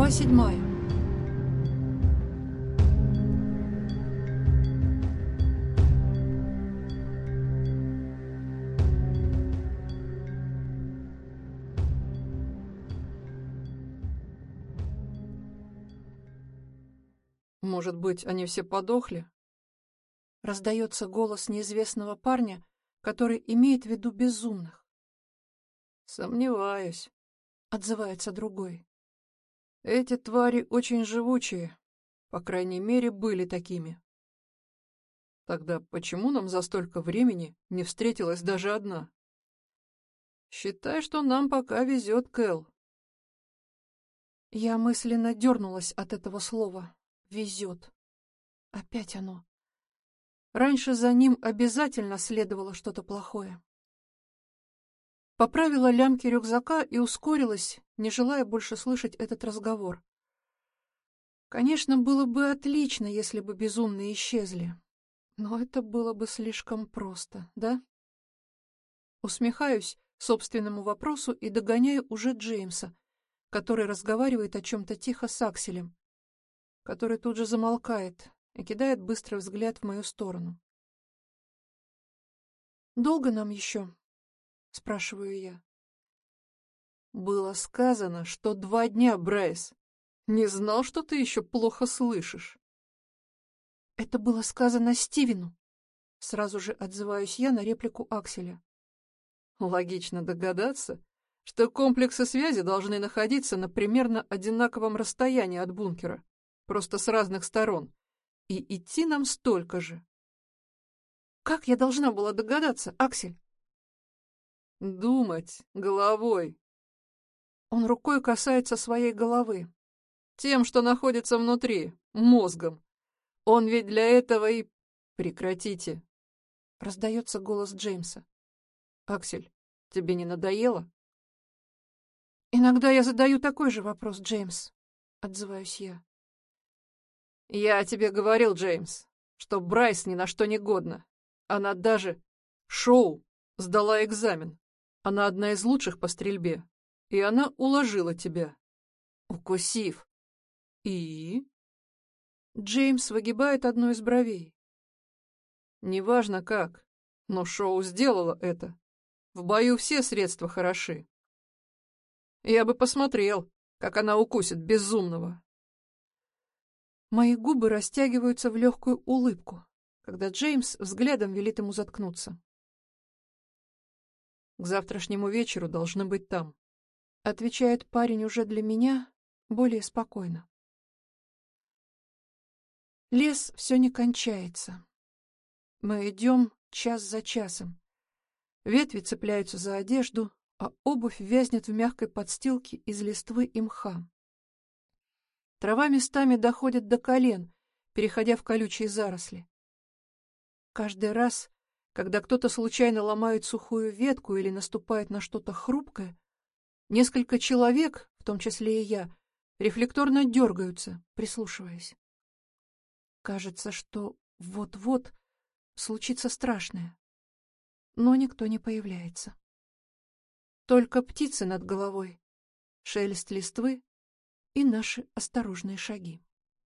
Глава 7. Может быть, они все подохли? Раздается голос неизвестного парня, который имеет в виду безумных. Сомневаюсь. Отзывается другой. Эти твари очень живучие. По крайней мере, были такими. Тогда почему нам за столько времени не встретилась даже одна? Считай, что нам пока везет, Кэл. Я мысленно дернулась от этого слова. Везет. Опять оно. Раньше за ним обязательно следовало что-то плохое. Поправила лямки рюкзака и ускорилась, не желая больше слышать этот разговор. Конечно, было бы отлично, если бы безумные исчезли. Но это было бы слишком просто, да? Усмехаюсь собственному вопросу и догоняю уже Джеймса, который разговаривает о чем-то тихо с Акселем, который тут же замолкает и кидает быстрый взгляд в мою сторону. «Долго нам еще?» — спрашиваю я. Было сказано, что 2 дня, Брайс. Не знал, что ты еще плохо слышишь. Это было сказано Стивену. Сразу же отзываюсь я на реплику Акселя. Логично догадаться, что комплексы связи должны находиться на примерно одинаковом расстоянии от бункера, просто с разных сторон, и идти нам столько же. Как я должна была догадаться, Аксель? Думать головой. Он рукой касается своей головы. Тем, что находится внутри, мозгом. Он ведь для этого и... Прекратите. Раздается голос Джеймса. Аксель, тебе не надоело? Иногда я задаю такой же вопрос, Джеймс. Отзываюсь я. Я тебе говорил, Джеймс, что Брайс ни на что не годна. Она даже... Шоу сдала экзамен. Она одна из лучших по стрельбе. И она уложила тебя. Укусив. И... Джеймс выгибает одну из бровей. Неважно как, но Шоу сделала это. В бою все средства хороши. Я бы посмотрел, как она укусит безумного. Мои губы растягиваются в легкую улыбку, когда Джеймс взглядом велит ему заткнуться. К завтрашнему вечеру должны быть там. Отвечает парень уже для меня более спокойно. Лес все не кончается. Мы идем час за часом. Ветви цепляются за одежду, а обувь вязнет в мягкой подстилке из листвы и мха. Трава местами доходит до колен, переходя в колючие заросли. Каждый раз, когда кто-то случайно ломает сухую ветку или наступает на что-то хрупкое, несколько человек, в том числе и я, рефлекторно дергаются, прислушиваясь. Кажется, что вот-вот случится страшное, но никто не появляется. Только птицы над головой, шелест листвы и наши осторожные шаги.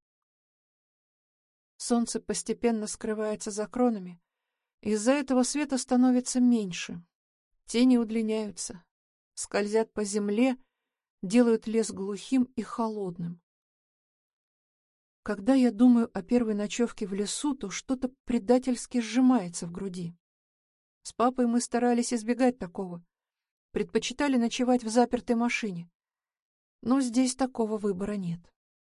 Солнце постепенно скрывается за кронами, из-за этого света становится меньше, тени удлиняются, скользят по земле, делают лес глухим и холодным. Когда я думаю о первой ночевке в лесу, то что-то предательски сжимается в груди. С папой мы старались избегать такого, предпочитали ночевать в запертой машине, но здесь такого выбора нет.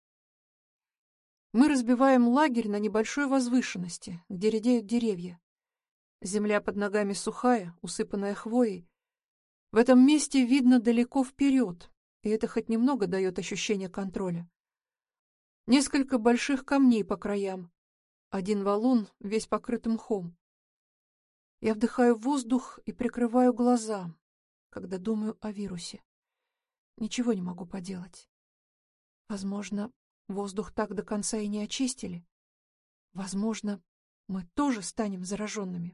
Мы разбиваем лагерь на небольшой возвышенности, где редеют деревья. Земля под ногами сухая, усыпанная хвоей. В этом месте видно далеко вперед, и это хоть немного дает ощущение контроля. Несколько больших камней по краям, один валун весь покрыт мхом. Я вдыхаю воздух и прикрываю глаза, когда думаю о вирусе. Ничего не могу поделать. Возможно, воздух так до конца и не очистили. Возможно, мы тоже станем зараженными.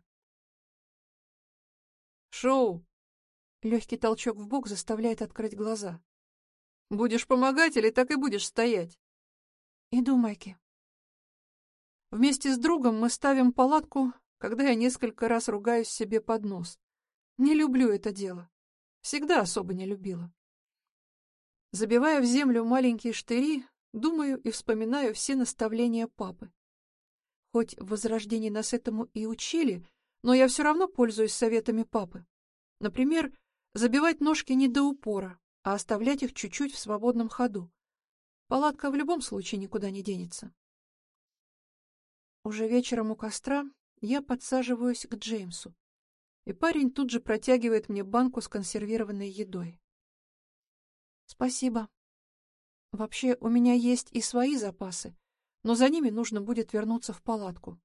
Шоу! Легкий толчок в бок заставляет открыть глаза. Будешь помогать или так и будешь стоять? Иду, Майки. Вместе с другом мы ставим палатку, когда я несколько раз ругаюсь себе под нос. Не люблю это дело. Всегда особо не любила. Забивая в землю маленькие штыри, думаю и вспоминаю все наставления папы. Хоть в Возрождении нас этому и учили, но я все равно пользуюсь советами папы. Например, забивать ножки не до упора, а оставлять их чуть-чуть в свободном ходу. Палатка в любом случае никуда не денется. Уже вечером у костра я подсаживаюсь к Джеймсу, и парень тут же протягивает мне банку с консервированной едой. Спасибо. Вообще, у меня есть и свои запасы, но за ними нужно будет вернуться в палатку.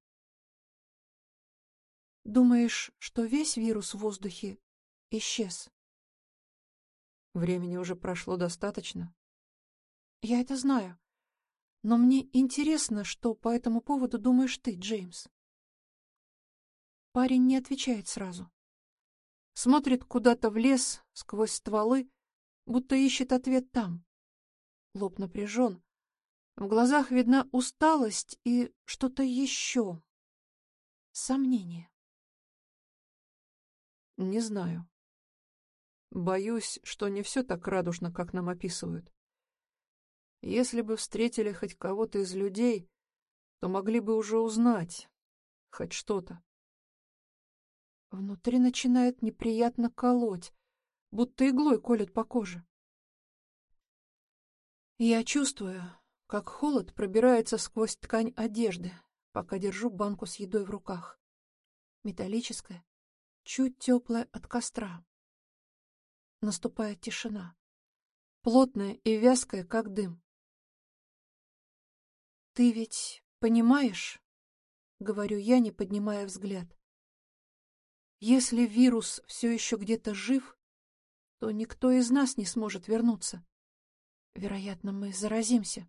Думаешь, что весь вирус в воздухе исчез? Времени уже прошло достаточно. Я это знаю. Но мне интересно, что по этому поводу думаешь ты, Джеймс. Парень не отвечает сразу. Смотрит куда-то в лес, сквозь стволы, будто ищет ответ там. Лоб напряжен. В глазах видна усталость и что-то еще. Сомнение. Не знаю. Боюсь, что не все так радужно, как нам описывают. Если бы встретили хоть кого-то из людей, то могли бы уже узнать хоть что-то. Внутри начинает неприятно колоть, будто иглой колют по коже. Я чувствую, как холод пробирается сквозь ткань одежды, пока держу банку с едой в руках. Металлическая, чуть теплая от костра. Наступает тишина, плотная и вязкая, как дым. «Ты ведь понимаешь?» — говорю я, не поднимая взгляд. «Если вирус все еще где-то жив, то никто из нас не сможет вернуться. Вероятно, мы заразимся».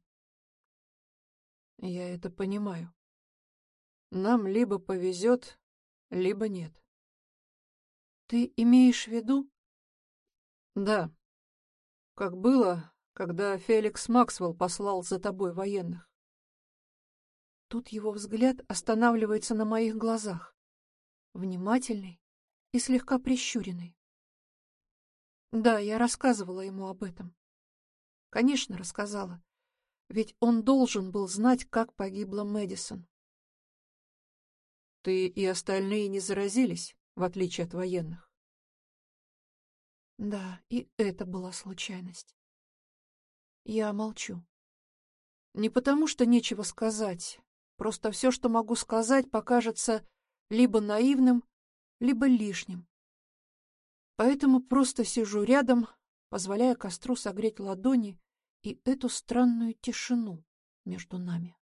Я это понимаю. Нам либо повезет, либо нет. Ты имеешь в виду? Да. Как было, когда Феликс Максвелл послал за тобой военных. Тут его взгляд останавливается на моих глазах. Внимательный и слегка прищуренный. Да, я рассказывала ему об этом. Конечно, рассказала. Ведь он должен был знать, как погибла Мэдисон. Ты и остальные не заразились, в отличие от военных. Да, и это была случайность. Я молчу. Не потому, что нечего сказать. Просто все, что могу сказать, покажется либо наивным, либо лишним. Поэтому просто сижу рядом, позволяя костру согреть ладони и эту странную тишину между нами.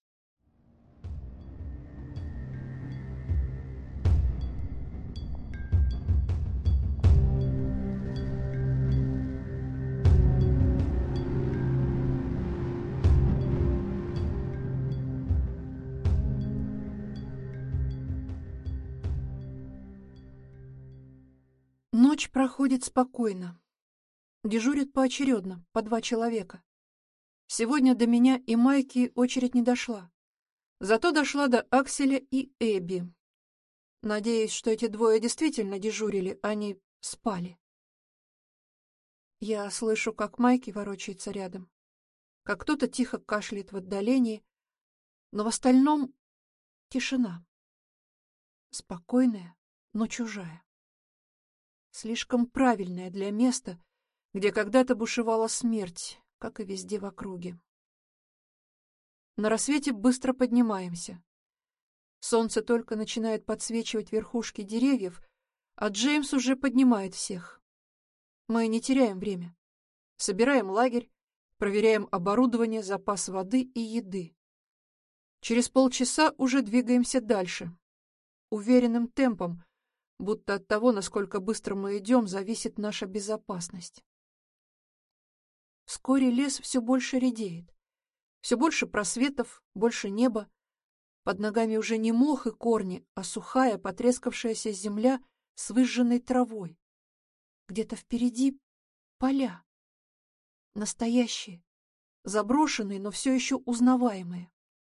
Ночь проходит спокойно. Дежурят поочередно, по 2 человека. Сегодня до меня и Майки очередь не дошла. Зато дошла до Акселя и Эбби. Надеюсь, что эти двое действительно дежурили, а не спали. Я слышу, как Майки ворочается рядом, как кто-то тихо кашляет в отдалении, но в остальном тишина. Спокойная, но чужая. Слишком правильная для места, где когда-то бушевала смерть, как и везде в округе. На рассвете быстро поднимаемся. Солнце только начинает подсвечивать верхушки деревьев, а Джеймс уже поднимает всех. Мы не теряем время. Собираем лагерь, проверяем оборудование, запас воды и еды. Через полчаса уже двигаемся дальше. Уверенным темпом, будто от того, насколько быстро мы идем, зависит наша безопасность. Вскоре лес все больше редеет. Все больше просветов, больше неба. Под ногами уже не мох и корни, а сухая, потрескавшаяся земля с выжженной травой. Где-то впереди поля. Настоящие, заброшенные, но все еще узнаваемые.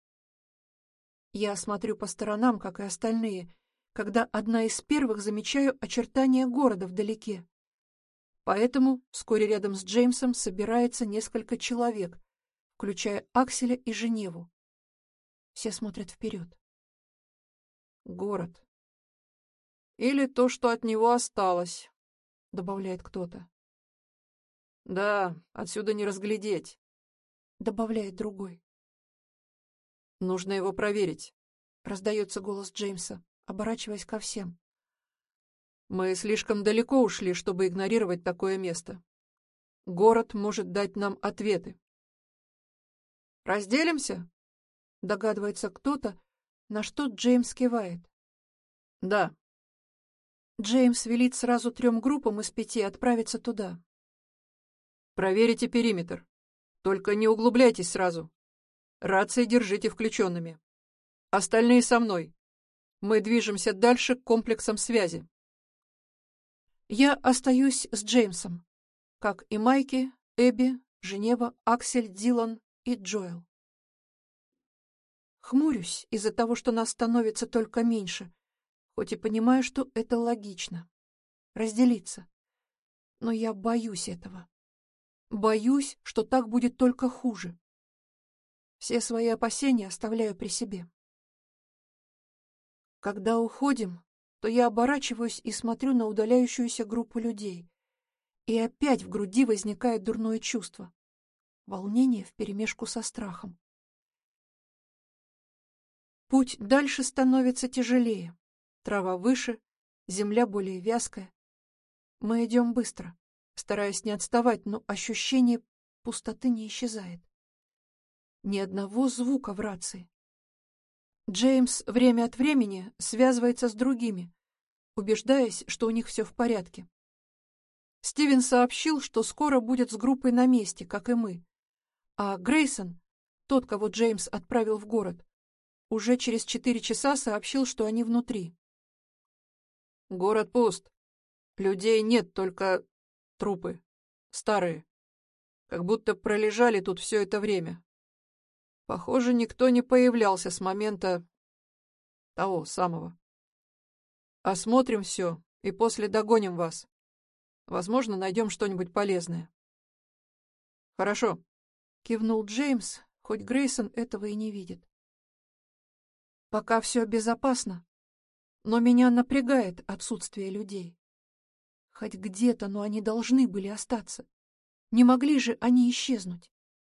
Я смотрю по сторонам, как и остальные, когда одна из первых замечаю очертания города вдалеке. Поэтому вскоре рядом с Джеймсом собирается несколько человек, включая Акселя и Женеву. Все смотрят вперед. Город. Или то, что от него осталось, добавляет кто-то. Да, отсюда не разглядеть, Добавляет другой. нужно его проверить. Раздается голос Джеймса, оборачиваясь ко всем. Мы слишком далеко ушли, чтобы игнорировать такое место. Город может дать нам ответы. Разделимся? Догадывается кто-то, на что Джеймс кивает. Да. Джеймс велит сразу 3 группам из 5 отправиться туда. Проверите периметр. Только не углубляйтесь сразу. Рации держите включенными. Остальные со мной. Мы движемся дальше к комплексам связи. Я остаюсь с Джеймсом, как и Майки, Эбби, Женева, Аксель, Дилан и Джоэл. Хмурюсь из-за того, что нас становится только меньше, хоть и понимаю, что это логично. Разделиться. Но я боюсь этого. Боюсь, что так будет только хуже. Все свои опасения оставляю при себе. Когда уходим, то я оборачиваюсь и смотрю на удаляющуюся группу людей. И опять в груди возникает дурное чувство. Волнение вперемешку со страхом. Путь дальше становится тяжелее. Трава выше, земля более вязкая. Мы идем быстро, стараясь не отставать, но ощущение пустоты не исчезает. Ни одного звука в рации. Джеймс время от времени связывается с другими, убеждаясь, что у них все в порядке. Стивен сообщил, что скоро будет с группой на месте, как и мы. А Грейсон, тот, кого Джеймс отправил в город, уже через 4 часа сообщил, что они внутри. Город пуст. Людей нет, только трупы. Старые. Как будто пролежали тут все это время. Похоже, никто не появлялся с момента того самого. Осмотрим все и после догоним вас. Возможно, найдем что-нибудь полезное. Хорошо. Кивнул Джеймс, хоть Грейсон этого и не видит. Пока все безопасно, но меня напрягает отсутствие людей. Хоть где-то, но они должны были остаться. Не могли же они исчезнуть.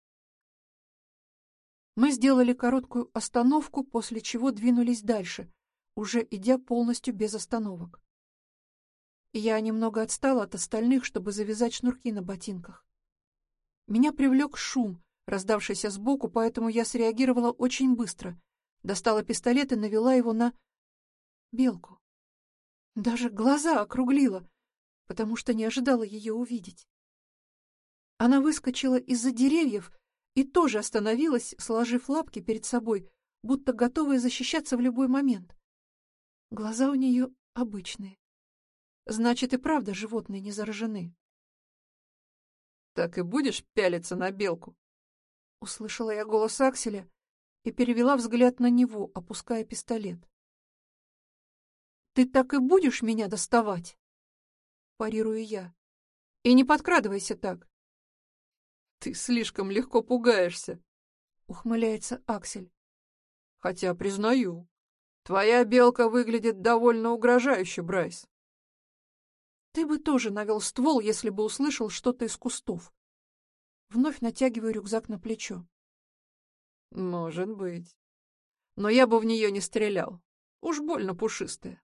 Мы сделали короткую остановку, после чего двинулись дальше, уже идя полностью без остановок. Я немного отстала от остальных, чтобы завязать шнурки на ботинках. Меня привлек шум, раздавшийся сбоку, поэтому я среагировала очень быстро. Достала пистолет и навела его на белку. Даже глаза округлила, потому что не ожидала ее увидеть. Она выскочила из-за деревьев и тоже остановилась, сложив лапки перед собой, будто готовая защищаться в любой момент. Глаза у нее обычные. Значит, и правда животные не заражены. Так и будешь пялиться на белку? Услышала я голос Акселя и перевела взгляд на него, опуская пистолет. «Ты так и будешь меня доставать?» Парирую я. «И не подкрадывайся так!» Ты слишком легко пугаешься, Ухмыляется Аксель. Хотя, признаю, твоя белка выглядит довольно угрожающе, Брайс. Ты бы тоже навел ствол, если бы услышал что-то из кустов. Вновь натягиваю рюкзак на плечо. Может быть. Но я бы в нее не стрелял. Уж больно пушистая.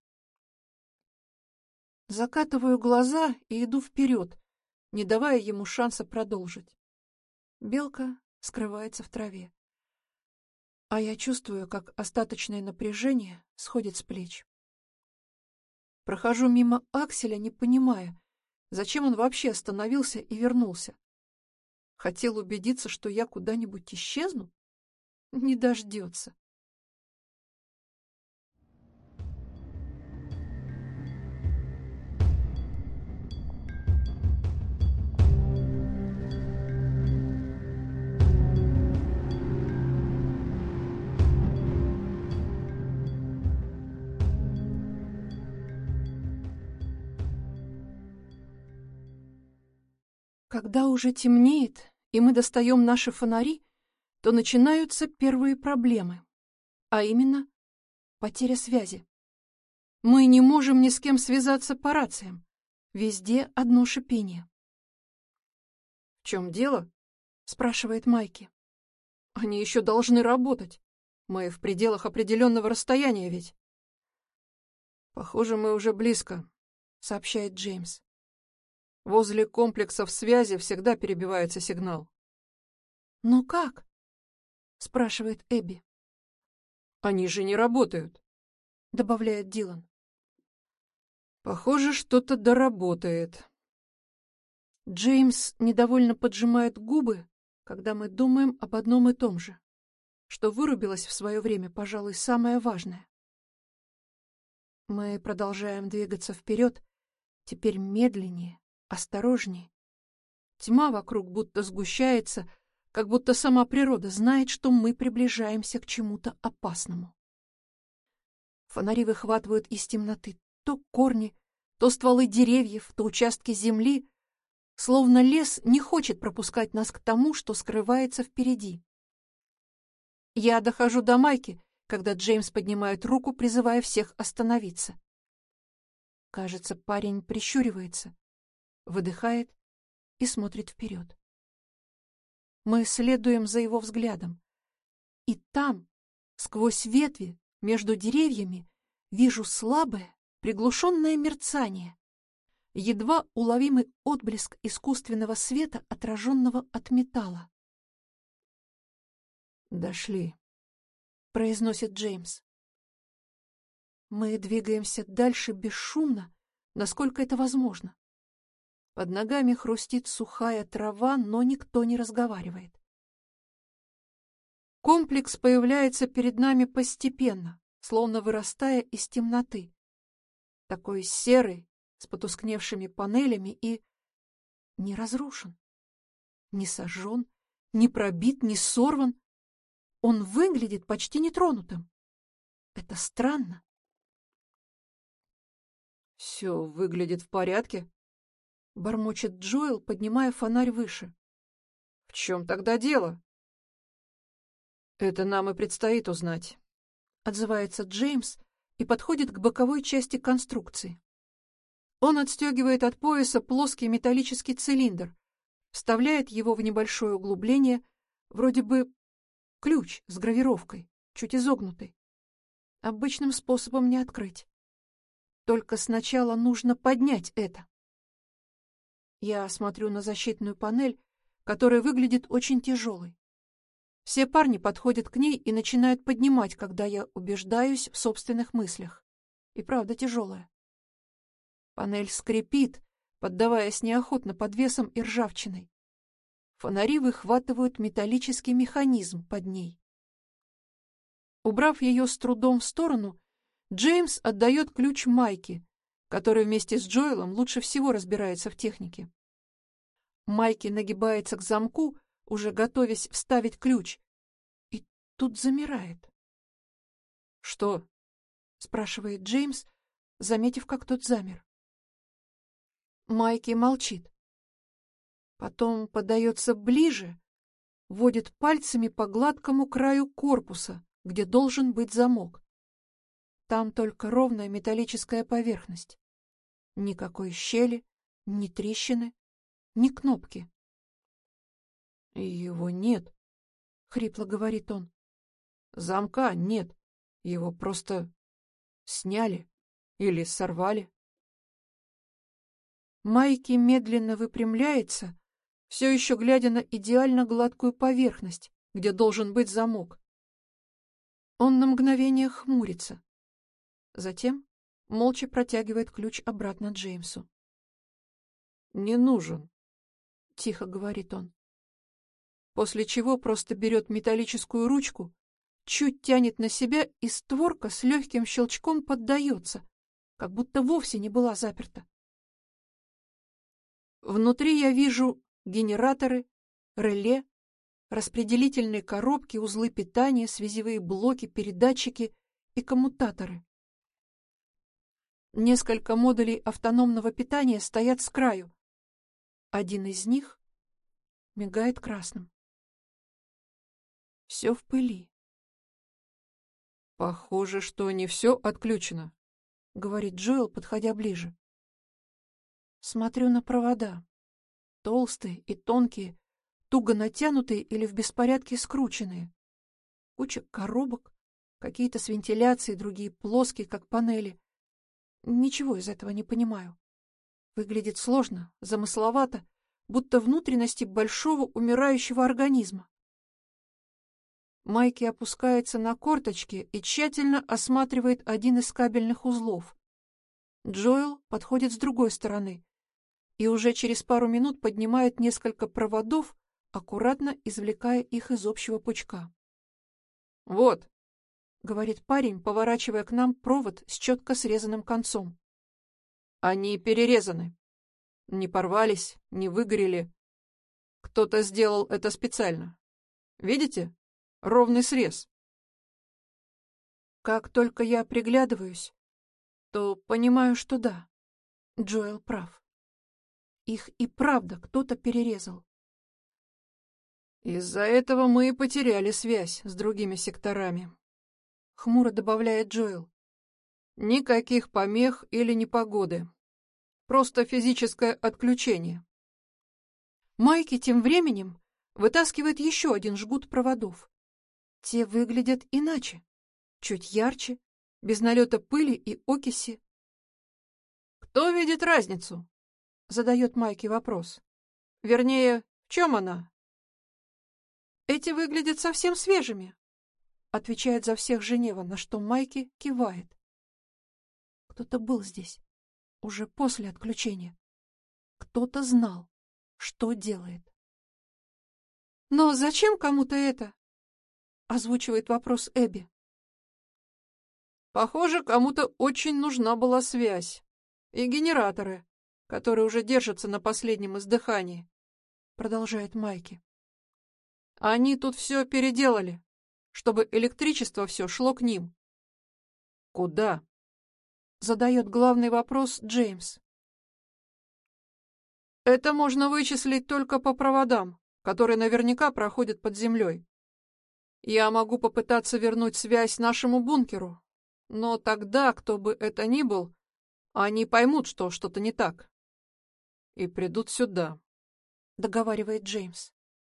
Закатываю глаза и иду вперед, не давая ему шанса продолжить. Белка скрывается в траве. А я чувствую, как остаточное напряжение сходит с плеч. Прохожу мимо Акселя, не понимая, зачем он вообще остановился и вернулся. Хотел убедиться, что я куда-нибудь исчезну? Не дождется. Когда уже темнеет, и мы достаем наши фонари, то начинаются первые проблемы, а именно потеря связи. Мы не можем ни с кем связаться по рациям. Везде одно шипение. «В чем дело?» — спрашивает Майки. «Они еще должны работать. Мы в пределах определенного расстояния ведь». «Похоже, мы уже близко», — сообщает Джеймс. «Возле комплексов связи всегда перебивается сигнал». «Но как?» — спрашивает Эбби. «Они же не работают», — добавляет Дилан. «Похоже, что-то доработает». Джеймс недовольно поджимает губы, когда мы думаем об одном и том же, что вырубилось в свое время, пожалуй, самое важное. Мы продолжаем двигаться вперед, теперь медленнее, осторожнее. Тьма вокруг будто сгущается, как будто сама природа знает, что мы приближаемся к чему-то опасному. Фонари выхватывают из темноты то корни, то стволы деревьев, то участки земли, словно лес не хочет пропускать нас к тому, что скрывается впереди. Я дохожу до Майки, когда Джеймс поднимает руку, призывая всех остановиться. Кажется, парень прищуривается, выдыхает и смотрит вперед. Мы следуем за его взглядом. И там, сквозь ветви, между деревьями, вижу слабое, приглушенное мерцание, едва уловимый отблеск искусственного света, отраженного от металла. «Дошли», — произносит Джеймс. Мы двигаемся дальше бесшумно, насколько это возможно. Под ногами хрустит сухая трава, но никто не разговаривает. Комплекс появляется перед нами постепенно, словно вырастая из темноты. Такой серый, с потускневшими панелями и не разрушен, не сожжен, не пробит, не сорван. Он выглядит почти нетронутым. Это странно. «Все выглядит в порядке», — бормочет Джоэл, поднимая фонарь выше. «В чем тогда дело?» «Это нам и предстоит узнать», — отзывается Джеймс и подходит к боковой части конструкции. Он отстегивает от пояса плоский металлический цилиндр, вставляет его в небольшое углубление, вроде бы ключ с гравировкой, чуть изогнутый. Обычным способом не открыть. Только сначала нужно поднять это. Я смотрю на защитную панель, которая выглядит очень тяжелой. Все парни подходят к ней и начинают поднимать, когда я убеждаюсь в собственных мыслях. И правда тяжелая. Панель скрипит, поддаваясь неохотно под весом и ржавчиной. Фонари выхватывают металлический механизм под ней. Убрав ее с трудом в сторону, Джеймс отдает ключ Майке, который вместе с Джоэлом лучше всего разбирается в технике. Майки нагибается к замку, уже готовясь вставить ключ, и тут замирает. «Что?» — спрашивает Джеймс, заметив, как тот замер. Майки молчит. Потом подается ближе, водит пальцами по гладкому краю корпуса, где должен быть замок. Там только ровная металлическая поверхность. Никакой щели, ни трещины, ни кнопки. «Его нет», — хрипло говорит он. «Замка нет. Его просто сняли или сорвали». Майки медленно выпрямляется, все еще глядя на идеально гладкую поверхность, где должен быть замок. Он на мгновение хмурится. Затем молча протягивает ключ обратно Джеймсу. «Не нужен», — тихо говорит он. после чего просто берет металлическую ручку, чуть тянет на себя, и створка с легким щелчком поддается, как будто вовсе не была заперта. Внутри я вижу генераторы, реле, распределительные коробки, узлы питания, связевые блоки, передатчики и коммутаторы. Несколько модулей автономного питания стоят с краю. Один из них мигает красным. Все в пыли. «Похоже, что не все отключено», — говорит Джоэл, подходя ближе. Смотрю на провода. Толстые и тонкие, туго натянутые или в беспорядке скрученные. Куча коробок, какие-то с вентиляцией, другие плоские, как панели. Ничего из этого не понимаю. Выглядит сложно, замысловато, будто внутренности большого умирающего организма. Майки опускается на корточки и тщательно осматривает один из кабельных узлов. Джоэл подходит с другой стороны и уже через пару минут поднимает несколько проводов, аккуратно извлекая их из общего пучка. «Вот», — говорит парень, поворачивая к нам провод с четко срезанным концом. «они перерезаны. Не порвались, не выгорели. Кто-то сделал это специально. Видите? Ровный срез». Как только я приглядываюсь, то понимаю, что да, Джоэл прав. Их и правда кто-то перерезал. «Из-за этого мы и потеряли связь с другими секторами», — хмуро добавляет Джоэл. «Никаких помех или непогоды. Просто физическое отключение». Майки тем временем вытаскивает еще один жгут проводов. Те выглядят иначе, чуть ярче, без налета пыли и окиси. «Кто видит разницу?» — задает Майки вопрос. «Вернее, в чем она?» «Эти выглядят совсем свежими», — отвечает за всех Женева, на что Майки кивает. Кто-то был здесь, уже после отключения. Кто-то знал, что делает. «Но зачем кому-то это?» — озвучивает вопрос Эбби. «Похоже, кому-то очень нужна была связь. И генераторы, которые уже держатся на последнем издыхании», — продолжает Майки. «Они тут все переделали, чтобы электричество все шло к ним». «Куда?» — задает главный вопрос Джеймс. «Это можно вычислить только по проводам, которые наверняка проходят под землей. Я могу попытаться вернуть связь нашему бункеру, но тогда, кто бы это ни был, они поймут, что что-то не так. И придут сюда», — договаривает Джеймс.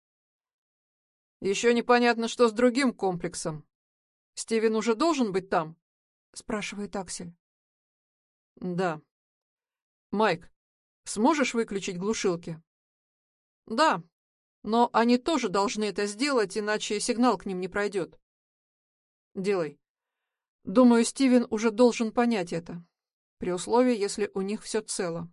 «Еще непонятно, что с другим комплексом. Стивен уже должен быть там?» — спрашивает Аксель. «Да. Майк, сможешь выключить глушилки?» «Да, но они тоже должны это сделать, иначе сигнал к ним не пройдет». «Делай. Думаю, Стивен уже должен понять это, при условии, если у них все цело».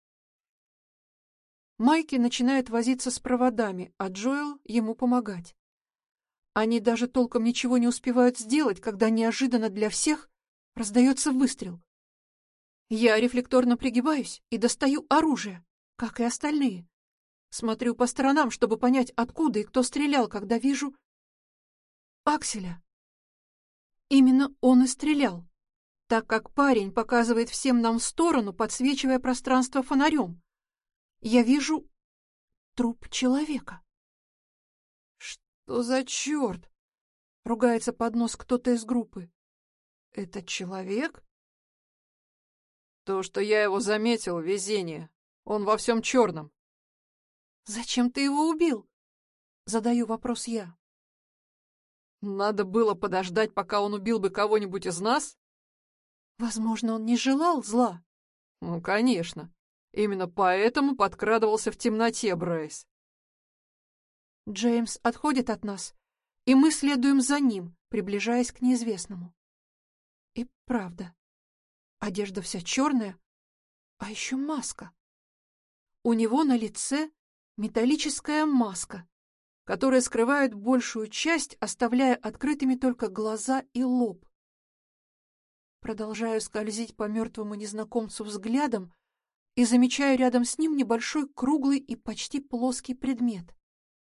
Майки начинает возиться с проводами, а Джоэл ему помогать. Они даже толком ничего не успевают сделать, когда неожиданно для всех раздается выстрел. Я рефлекторно пригибаюсь и достаю оружие, как и остальные. Смотрю по сторонам, чтобы понять, откуда и кто стрелял, когда вижу Акселя. Именно он и стрелял, так как парень показывает всем нам в сторону, подсвечивая пространство фонарем. Я вижу труп человека. «Что за черт?» — ругается под нос кто-то из группы. «Это человек?» «То, что я его заметил, везение. Он во всем черном». «Зачем ты его убил?» — задаю вопрос я. «Надо было подождать, пока он убил бы кого-нибудь из нас?» Возможно, он не желал зла. «Ну, конечно. Именно поэтому подкрадывался в темноте, Брайс». Джеймс отходит от нас, и мы следуем за ним, приближаясь к неизвестному. И правда, одежда вся черная, а еще маска. У него на лице металлическая маска, которая скрывает большую часть, оставляя открытыми только глаза и лоб. Продолжаю скользить по мертвому незнакомцу взглядом и замечаю рядом с ним небольшой круглый и почти плоский предмет.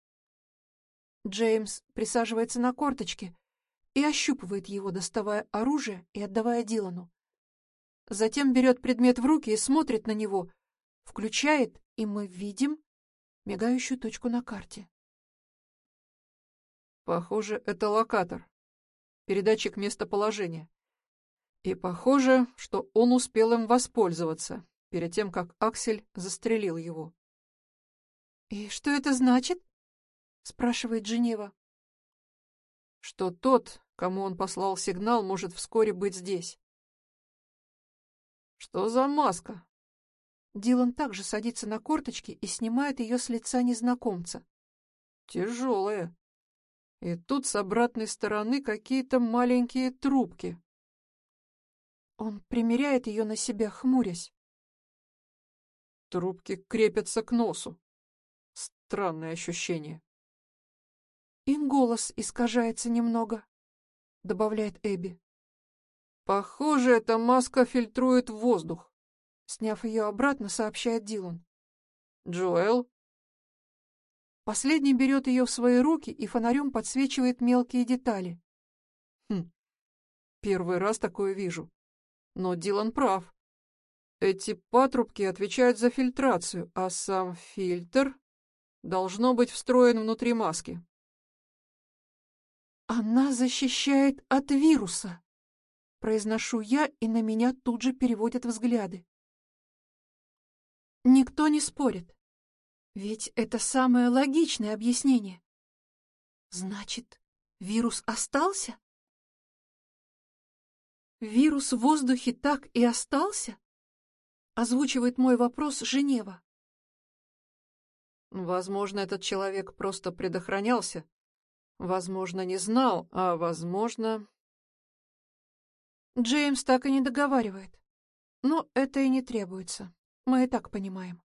Джеймс присаживается на корточки и ощупывает его, доставая оружие и отдавая Дилану. Затем берет предмет в руки и смотрит на него, включает, и мы видим мигающую точку на карте. Похоже, это локатор. Передатчик местоположения. И похоже, что он успел им воспользоваться перед тем, как Аксель застрелил его. «И что это значит?» — спрашивает Женева. Что тот, кому он послал сигнал, может вскоре быть здесь. Что за маска? Дилан также садится на корточки и снимает ее с лица незнакомца. Тяжелая. И тут с обратной стороны какие-то маленькие трубки. Он примеряет ее на себя, хмурясь. Трубки крепятся к носу. Странное ощущение. И голос искажается немного, добавляет Эбби. Похоже, эта маска фильтрует воздух. Сняв ее обратно, сообщает Дилан. Джоэл? Последний берет ее в свои руки и фонарем подсвечивает мелкие детали. Первый раз такое вижу. Но Дилан прав. Эти патрубки отвечают за фильтрацию, а сам фильтр должно быть встроен внутри маски. Она защищает от вируса, произношу я, и на меня тут же переводят взгляды. Никто не спорит. Ведь это самое логичное объяснение. Значит, вирус остался? Вирус в воздухе так и остался? Озвучивает мой вопрос Женева. Возможно, этот человек просто предохранялся. Возможно, не знал, а возможно... Джеймс так и не договаривает. Но это и не требуется. Мы и так понимаем.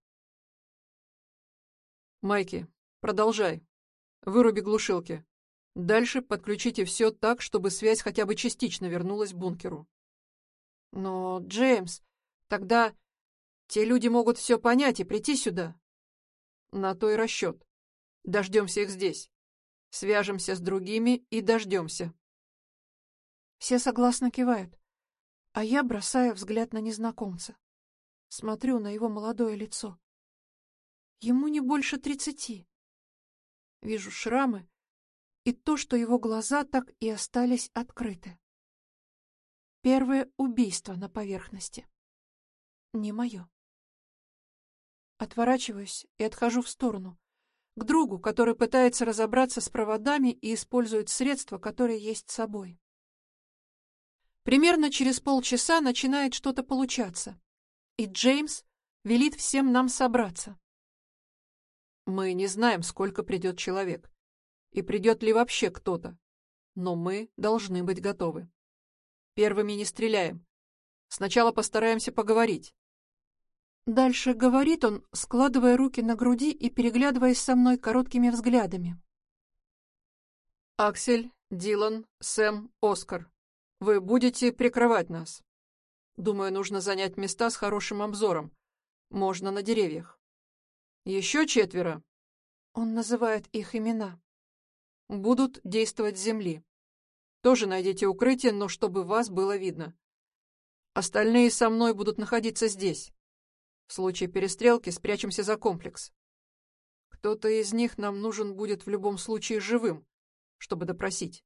Майки, продолжай. Выруби глушилки. Дальше подключите все так, чтобы связь хотя бы частично вернулась к бункеру. Но, Джеймс, тогда те люди могут все понять и прийти сюда. На то и расчет. Дождемся их здесь. Свяжемся с другими и дождемся. Все согласно кивают, а я бросаю взгляд на незнакомца. Смотрю на его молодое лицо. Ему не больше 30. Вижу шрамы и то, что его глаза так и остались открыты. Первое убийство на поверхности. Не мое. Отворачиваюсь и отхожу в сторону, к другу, который пытается разобраться с проводами и использует средства, которые есть с собой. Примерно через полчаса начинает что-то получаться, и Джеймс велит всем нам собраться. Мы не знаем, сколько придет человек, и придет ли вообще кто-то, но мы должны быть готовы. Первыми не стреляем. Сначала постараемся поговорить. Дальше говорит он, складывая руки на груди и переглядываясь со мной короткими взглядами. Аксель, Дилан, Сэм, Оскар, вы будете прикрывать нас. Думаю, нужно занять места с хорошим обзором. Можно на деревьях. Еще 4. Он называет их имена. Будут действовать с земли. Тоже найдите укрытие, но чтобы вас было видно. Остальные со мной будут находиться здесь. В случае перестрелки спрячемся за комплекс. Кто-то из них нам нужен будет в любом случае живым, чтобы допросить.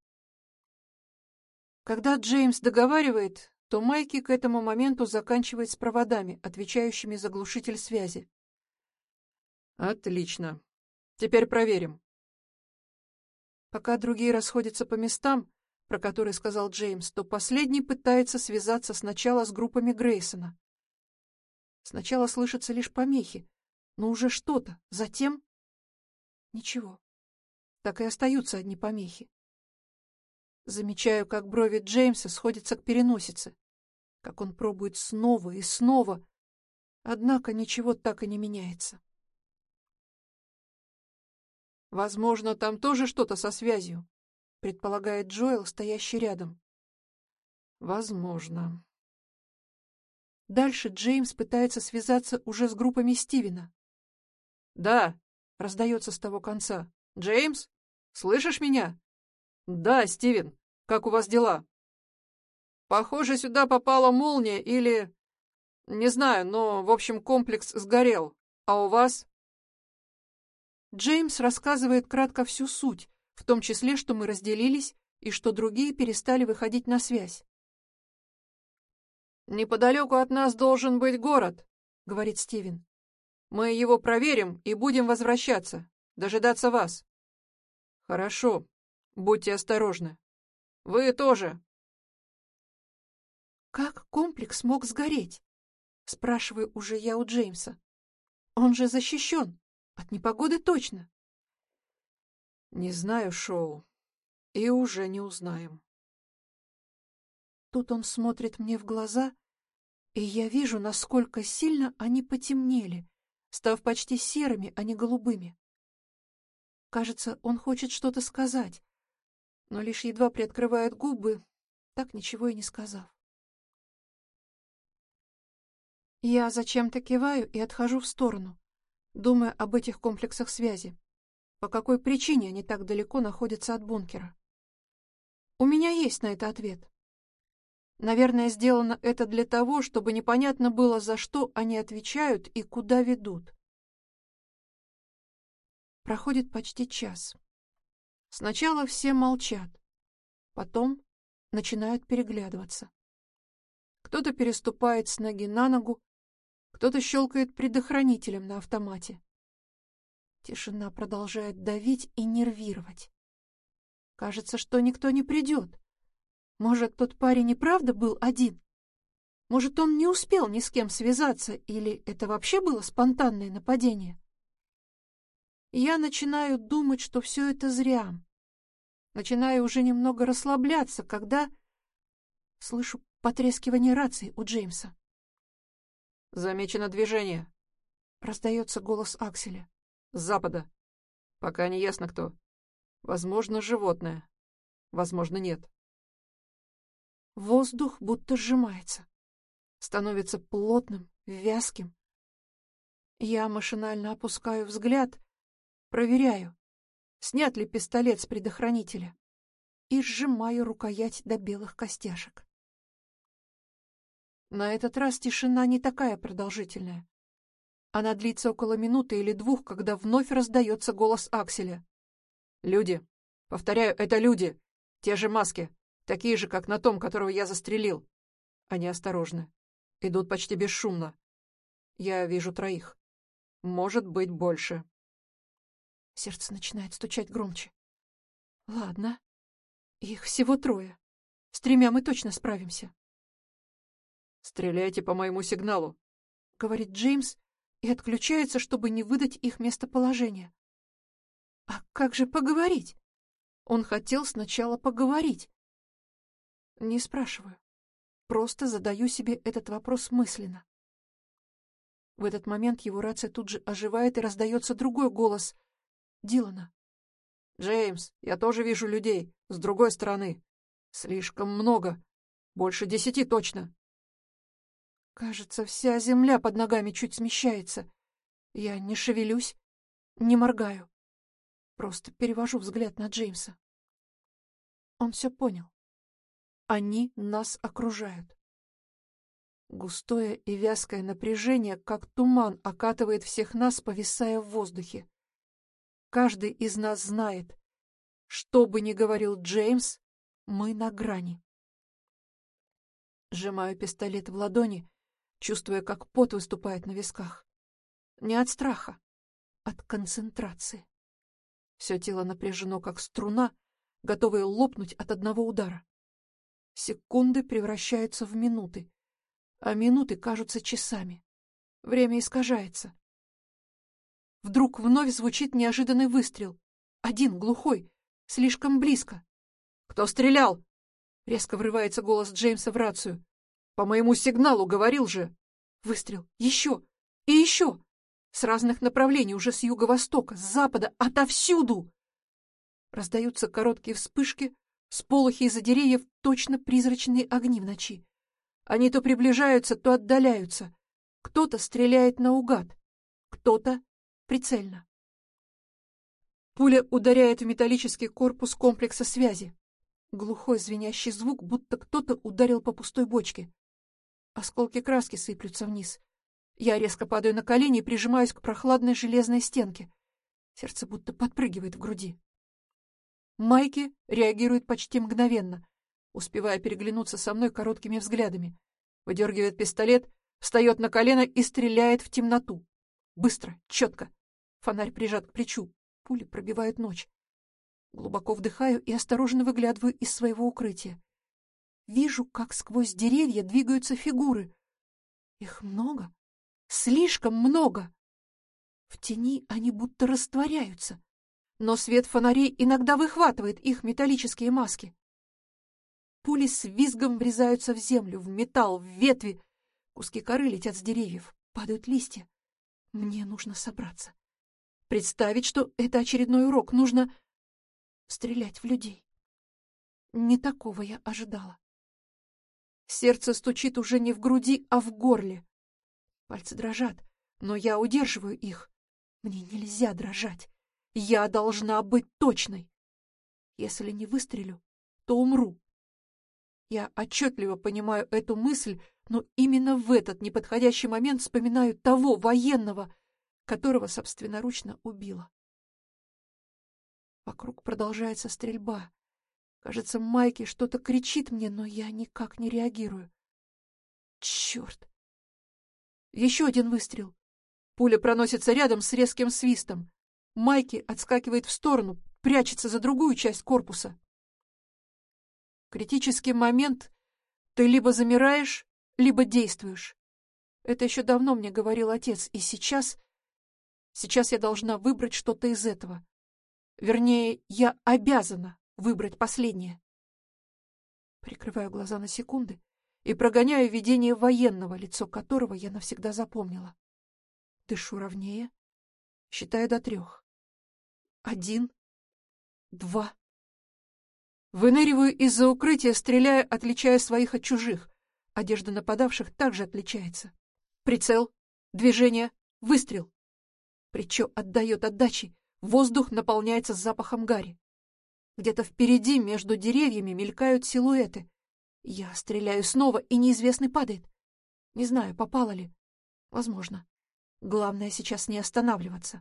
Когда Джеймс договаривает, то Майки к этому моменту заканчивает с проводами, отвечающими за глушитель связи. Отлично. Теперь проверим. Пока другие расходятся по местам, про которые сказал Джеймс, то последний пытается связаться сначала с группами Грейсона. Сначала слышатся лишь помехи, но уже что-то, затем... Ничего. Так и остаются одни помехи. Замечаю, как брови Джеймса сходятся к переносице, как он пробует снова и снова, однако ничего так и не меняется. Возможно, там тоже что-то со связью, предполагает Джоэл, стоящий рядом. Возможно. Дальше Джеймс пытается связаться уже с группами Стивена. Да, раздается с того конца. Джеймс, слышишь меня? Да, Стивен, как у вас дела? Похоже, сюда попала молния или... Не знаю, но, в общем, комплекс сгорел. А у вас? Джеймс рассказывает кратко всю суть, в том числе, что мы разделились и что другие перестали выходить на связь. «Неподалеку от нас должен быть город», — говорит Стивен. «Мы его проверим и будем возвращаться, дожидаться вас». «Хорошо. Будьте осторожны. Вы тоже». «Как комплекс мог сгореть?» — спрашиваю уже я у Джеймса. «Он же защищен. От непогоды точно». «Не знаю, Шоу. И уже не узнаем». Тут он смотрит мне в глаза, и я вижу, насколько сильно они потемнели, став почти серыми, а не голубыми. Кажется, он хочет что-то сказать, но лишь едва приоткрывает губы, так ничего и не сказав. Я зачем-то киваю и отхожу в сторону, думая об этих комплексах связи. По какой причине они так далеко находятся от бункера? У меня есть на это ответ. Наверное, сделано это для того, чтобы непонятно было, за что они отвечают и куда ведут. Проходит почти час. Сначала все молчат, потом начинают переглядываться. Кто-то переступает с ноги на ногу, кто-то щелкает предохранителем на автомате. Тишина продолжает давить и нервировать. Кажется, что никто не придет. Может, тот парень и правда был один? Может, он не успел ни с кем связаться, или это вообще было спонтанное нападение? Я начинаю думать, что все это зря. Начинаю уже немного расслабляться, когда слышу потрескивание рации у Джеймса. «Замечено движение», — раздается голос Акселя. «С запада. Пока не ясно кто. Возможно, животное. Возможно, нет». Воздух будто сжимается. Становится плотным, вязким. Я машинально опускаю взгляд, проверяю, снят ли пистолет с предохранителя, и сжимаю рукоять до белых костяшек. На этот раз тишина не такая продолжительная. Она длится около минуты или двух, когда вновь раздается голос Акселя. «Люди. Повторяю, это люди. Те же маски. Такие же, как на том, которого я застрелил. Они осторожны. Идут почти бесшумно. Я вижу 3. Может быть, больше». Сердце начинает стучать громче. Ладно. Их всего 3. С 3 мы точно справимся. «Стреляйте по моему сигналу», — говорит Джеймс и отключается, чтобы не выдать их местоположение. А как же поговорить? Он хотел сначала поговорить. Не спрашиваю. Просто задаю себе этот вопрос мысленно. В этот момент его рация тут же оживает, и раздается другой голос Дилана. «Джеймс, я тоже вижу людей. С другой стороны. Слишком много. Больше 10 точно». Кажется, вся земля под ногами чуть смещается. Я не шевелюсь, не моргаю. Просто перевожу взгляд на Джеймса. Он все понял. Они нас окружают. Густое и вязкое напряжение, как туман, окатывает всех нас, повисая в воздухе. Каждый из нас знает, что бы ни говорил Джеймс, мы на грани. Сжимаю пистолет в ладони, чувствуя, как пот выступает на висках. Не от страха, от концентрации. Все тело напряжено, как струна, готовая лопнуть от одного удара. Секунды превращаются в минуты, а минуты кажутся часами. Время искажается. Вдруг вновь звучит неожиданный выстрел. Один, глухой, слишком близко. «Кто стрелял?» — резко врывается голос Джеймса в рацию. «По моему сигналу, говорил же!» Выстрел. Еще. И еще. С разных направлений, уже с юго-востока, с запада, отовсюду. Раздаются короткие вспышки, сполохи из-за деревьев, точно призрачные огни в ночи. Они то приближаются, то отдаляются. Кто-то стреляет наугад, кто-то прицельно. Пуля ударяет в металлический корпус комплекса связи. Глухой звенящий звук, будто кто-то ударил по пустой бочке. Осколки краски сыплются вниз. Я резко падаю на колени и прижимаюсь к прохладной железной стенке. Сердце будто подпрыгивает в груди. Майки реагирует почти мгновенно, успевая переглянуться со мной короткими взглядами. Выдергивает пистолет, встает на колено и стреляет в темноту. Быстро, четко. Фонарь прижат к плечу. Пули пробивают ночь. Глубоко вдыхаю и осторожно выглядываю из своего укрытия. Вижу, как сквозь деревья двигаются фигуры. Их много. Слишком много. В тени они будто растворяются. Но свет фонарей иногда выхватывает их металлические маски. Пули с визгом врезаются в землю, в металл, в ветви. Куски коры летят с деревьев, падают листья. Мне нужно собраться. Представить, что это очередной урок. Нужно стрелять в людей. Не такого я ожидала. Сердце стучит уже не в груди, а в горле. Пальцы дрожат, но я удерживаю их. Мне нельзя дрожать. Я должна быть точной. Если не выстрелю, то умру. Я отчетливо понимаю эту мысль, но именно в этот неподходящий момент вспоминаю того военного, которого собственноручно убила. Вокруг продолжается стрельба. Кажется, Майки что-то кричит мне, но я никак не реагирую. Черт! Еще один выстрел. Пуля проносится рядом с резким свистом. Майки отскакивает в сторону, прячется за другую часть корпуса. В критический момент ты либо замираешь, либо действуешь. Это еще давно мне говорил отец, и сейчас я должна выбрать что-то из этого. Вернее, я обязана выбрать последнее. Прикрываю глаза на секунды и прогоняю видение военного, лицо которого я навсегда запомнила. Дышу ровнее, считаю до 3. 1, 2. Выныриваю из-за укрытия, стреляя, отличая своих от чужих. Одежда нападавших также отличается. Прицел, движение, выстрел. Плечо отдает отдачей, воздух наполняется запахом гари. Где-то впереди, между деревьями, мелькают силуэты. Я стреляю снова, и неизвестный падает. Не знаю, попало ли. Возможно. Главное сейчас не останавливаться.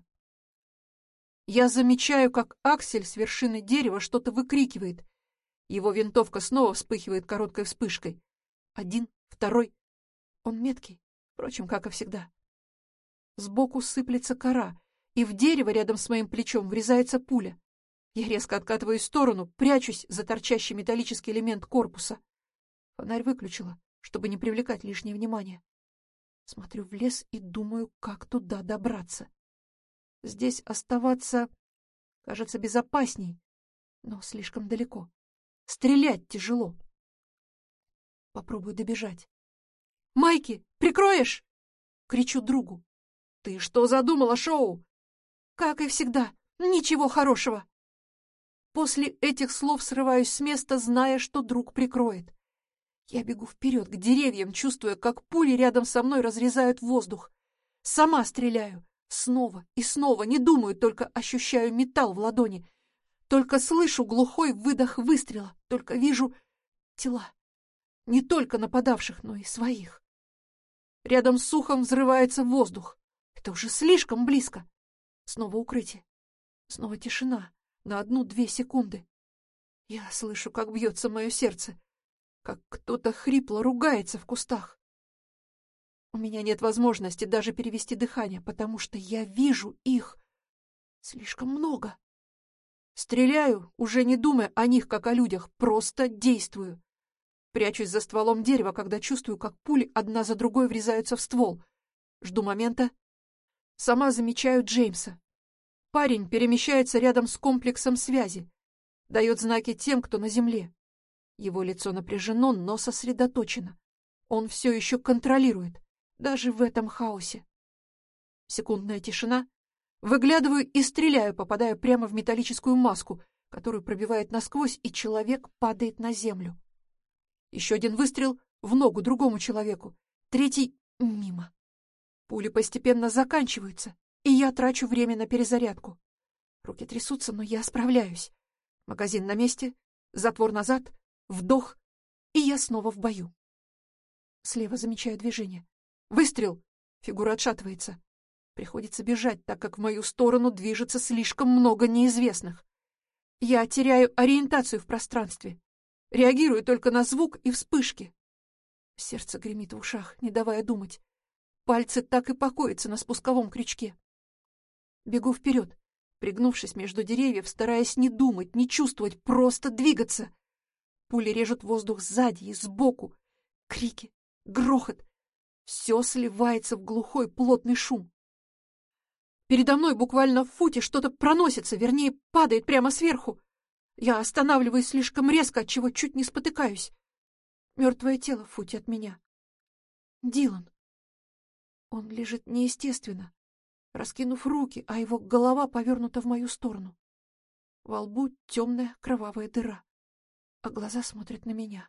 Я замечаю, как Аксель с вершины дерева что-то выкрикивает. Его винтовка снова вспыхивает короткой вспышкой. 1, 2. Он меткий, впрочем, как и всегда. Сбоку сыплется кора, и в дерево рядом с моим плечом врезается пуля. Я резко откатываюсь в сторону, прячусь за торчащий металлический элемент корпуса. Фонарь выключила, чтобы не привлекать лишнее внимание. Смотрю в лес и думаю, как туда добраться. Здесь оставаться, кажется, безопасней, но слишком далеко. Стрелять тяжело. Попробую добежать. «Майки, прикроешь?» — кричу другу. «Ты что задумала, Шоу?» «Как и всегда, ничего хорошего». После этих слов срываюсь с места, зная, что друг прикроет. Я бегу вперед, к деревьям, чувствуя, как пули рядом со мной разрезают воздух. Сама стреляю. Снова и снова, не думаю, только ощущаю металл в ладони. Только слышу глухой выдох выстрела, только вижу тела. Не только нападавших, но и своих. Рядом с ухом взрывается воздух. Это уже слишком близко. Снова укрытие. Снова тишина на 1-2 секунды. Я слышу, как бьется мое сердце, как кто-то хрипло ругается в кустах. У меня нет возможности даже перевести дыхание, потому что я вижу их слишком много. Стреляю, уже не думая о них, как о людях, просто действую. Прячусь за стволом дерева, когда чувствую, как пули одна за другой врезаются в ствол. Жду момента. Сама замечаю Джеймса. Парень перемещается рядом с комплексом связи. Дает знаки тем, кто на земле. Его лицо напряжено, но сосредоточено. Он все еще контролирует, даже в этом хаосе. Секундная тишина. Выглядываю и стреляю, попадая прямо в металлическую маску, которую пробивает насквозь, и человек падает на землю. Еще один выстрел в ногу другому человеку. 3 — мимо. Пули постепенно заканчиваются, и я трачу время на перезарядку. Руки трясутся, но я справляюсь. Магазин на месте, затвор назад, вдох, и я снова в бою. Слева замечаю движение. Выстрел! Фигура отшатывается. Приходится бежать, так как в мою сторону движется слишком много неизвестных. Я теряю ориентацию в пространстве. Реагирую только на звук и вспышки. Сердце гремит в ушах, не давая думать. Пальцы так и покоятся на спусковом крючке. Бегу вперед, пригнувшись между деревьев, стараясь не думать, не чувствовать, просто двигаться. Пули режут воздух сзади и сбоку. Крики, грохот. Все сливается в глухой плотный шум. Передо мной буквально в футе что-то проносится, вернее, падает прямо сверху. Я останавливаюсь слишком резко, отчего чуть не спотыкаюсь. Мертвое тело в футе от меня. Дилан. Он лежит неестественно, раскинув руки, а его голова повернута в мою сторону. Во лбу темная кровавая дыра, а глаза смотрят на меня.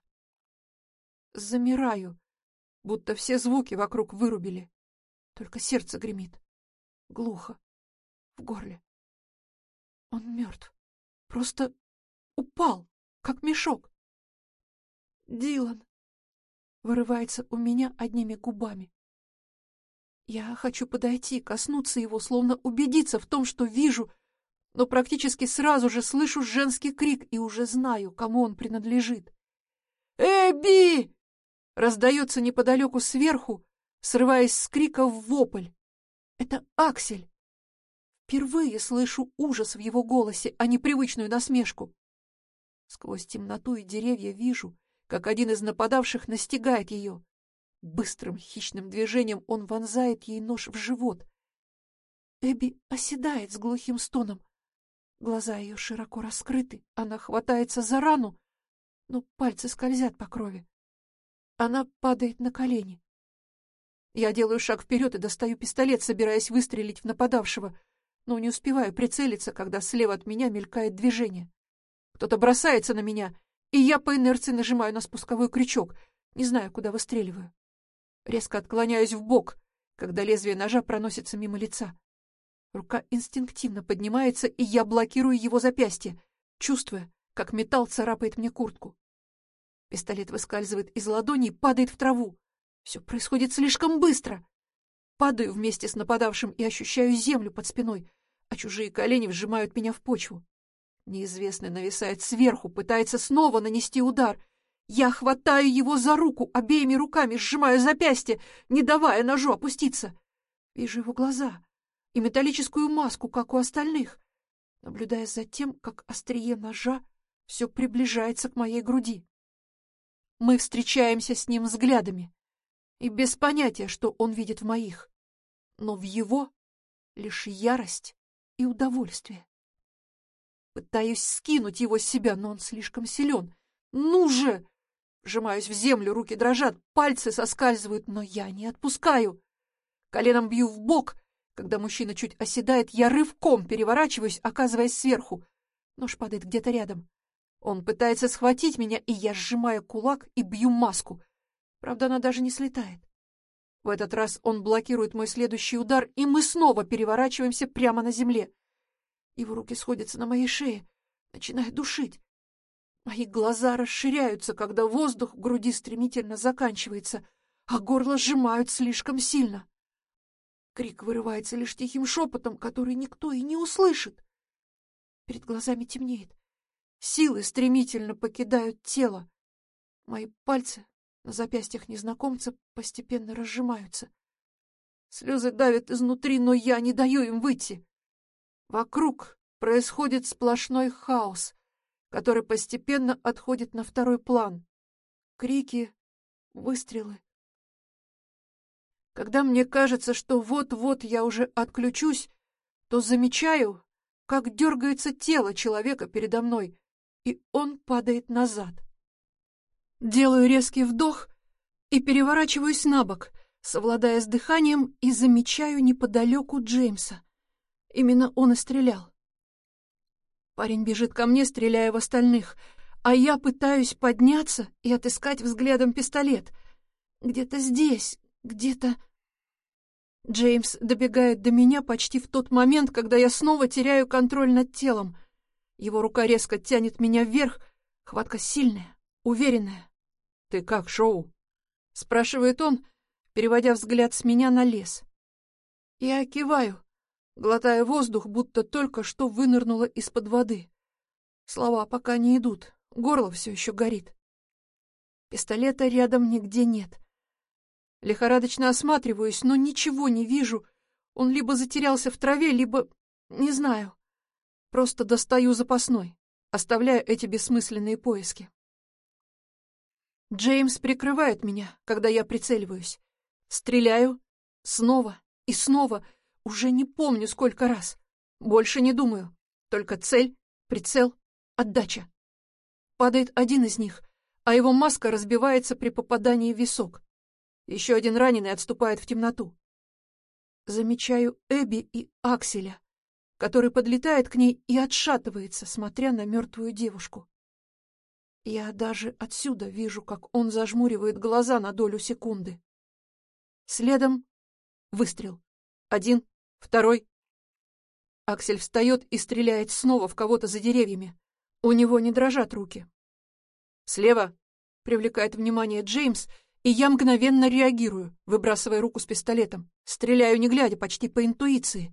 Замираю, будто все звуки вокруг вырубили. Только сердце гремит. Глухо. В горле. Он мертв. Просто упал, как мешок. Дилан. Вырывается у меня одними губами. Я хочу подойти, коснуться его, словно убедиться в том, что вижу, но практически сразу же слышу женский крик и уже знаю, кому он принадлежит. «Эбби!» Раздается неподалеку сверху, срываясь с крика в вопль. Это Аксель. Впервые слышу ужас в его голосе, а не привычную насмешку. Сквозь темноту и деревья вижу, как один из нападавших настигает ее. Быстрым хищным движением он вонзает ей нож в живот. Эбби оседает с глухим стоном. Глаза ее широко раскрыты, она хватается за рану, но пальцы скользят по крови. Она падает на колени. Я делаю шаг вперед и достаю пистолет, собираясь выстрелить в нападавшего, но не успеваю прицелиться, когда слева от меня мелькает движение. Кто-то бросается на меня, и я по инерции нажимаю на спусковой крючок, не знаю, куда выстреливаю. Резко отклоняюсь вбок, когда лезвие ножа проносится мимо лица. Рука инстинктивно поднимается, и я блокирую его запястье, чувствуя, как металл царапает мне куртку. Пистолет выскальзывает из ладони и падает в траву. Все происходит слишком быстро. Падаю вместе с нападавшим и ощущаю землю под спиной, а чужие колени вжимают меня в почву. Неизвестный нависает сверху, пытается снова нанести удар. Я хватаю его за руку, обеими руками сжимаю запястье, не давая ножу опуститься. Вижу его глаза и металлическую маску, как у остальных, наблюдая за тем, как острие ножа все приближается к моей груди. Мы встречаемся с ним взглядами, и без понятия, что он видит в моих, но в его лишь ярость и удовольствие. Пытаюсь скинуть его с себя, но он слишком силен. Ну же! Вжимаюсь в землю, руки дрожат, пальцы соскальзывают, но я не отпускаю. Коленом бью в бок. Когда мужчина чуть оседает, я рывком переворачиваюсь, оказываясь сверху. Нож падает где-то рядом. Он пытается схватить меня, и я сжимаю кулак и бью маску. Правда, она даже не слетает. В этот раз он блокирует мой следующий удар, и мы снова переворачиваемся прямо на земле. Его руки сходятся на моей шее, начинают душить. Мои глаза расширяются, когда воздух в груди стремительно заканчивается, а горло сжимают слишком сильно. Крик вырывается лишь тихим шепотом, который никто и не услышит. Перед глазами темнеет. Силы стремительно покидают тело. Мои пальцы на запястьях незнакомца постепенно разжимаются. Слезы давят изнутри, но я не даю им выйти. Вокруг происходит сплошной хаос, который постепенно отходит на второй план. Крики, выстрелы. Когда мне кажется, что вот-вот я уже отключусь, то замечаю, как дергается тело человека передо мной, и он падает назад. Делаю резкий вдох и переворачиваюсь на бок, совладая с дыханием, и замечаю неподалеку Джеймса. Именно он и стрелял. Парень бежит ко мне, стреляя в остальных, а я пытаюсь подняться и отыскать взглядом пистолет. Где-то здесь, где-то... Джеймс добегает до меня почти в тот момент, когда я снова теряю контроль над телом. Его рука резко тянет меня вверх, хватка сильная, уверенная. «Ты как, Шоу?» — спрашивает он, переводя взгляд с меня на лес. Я киваю, глотая воздух, будто только что вынырнула из-под воды. Слова пока не идут, горло все еще горит. Пистолета рядом нигде нет. Лихорадочно осматриваюсь, но ничего не вижу. Он либо затерялся в траве, либо... не знаю. Просто достаю запасной, оставляя эти бессмысленные поиски. Джеймс прикрывает меня, когда я прицеливаюсь. Стреляю снова и снова, уже не помню сколько раз. Больше не думаю, только цель, прицел, отдача. Падает один из них, а его маска разбивается при попадании в висок. Еще один раненый отступает в темноту. Замечаю Эбби и Акселя, который подлетает к ней и отшатывается, смотря на мертвую девушку. Я даже отсюда вижу, как он зажмуривает глаза на долю секунды. Следом выстрел. Один, второй. Аксель встает и стреляет снова в кого-то за деревьями. У него не дрожат руки. «Слева!» — привлекает внимание Джеймс, и я мгновенно реагирую, выбрасывая руку с пистолетом. Стреляю не глядя, почти по интуиции.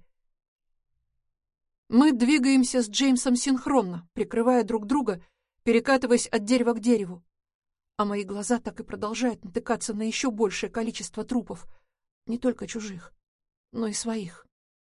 Мы двигаемся с Джеймсом синхронно, прикрывая друг друга, перекатываясь от дерева к дереву. А мои глаза так и продолжают натыкаться на еще большее количество трупов. Не только чужих, но и своих.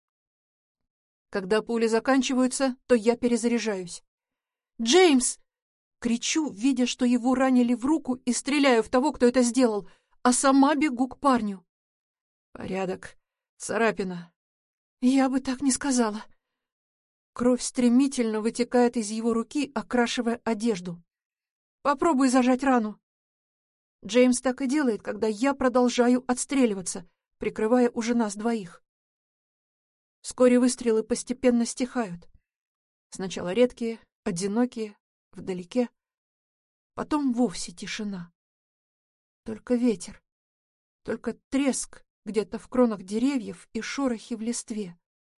Когда пули заканчиваются, то я перезаряжаюсь. «Джеймс!» — кричу, видя, что его ранили в руку, и стреляю в того, кто это сделал, а сама бегу к парню. «Порядок. Царапина». «Я бы так не сказала». Кровь стремительно вытекает из его руки, окрашивая одежду. «Попробуй зажать рану». Джеймс так и делает, когда я продолжаю отстреливаться, прикрывая уже нас двоих. Вскоре выстрелы постепенно стихают. Сначала редкие, одинокие, вдалеке. Потом вовсе тишина. Только ветер, только треск где-то в кронах деревьев и шорохи в листве.